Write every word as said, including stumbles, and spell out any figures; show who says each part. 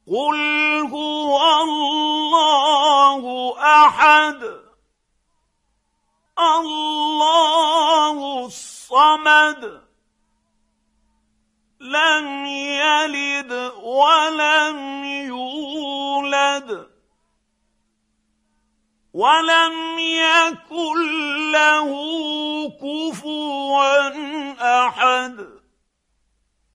Speaker 1: قل هو الله أحد الله الصمد لم يلد ولم يولد ولم يكن له كفوا أحد.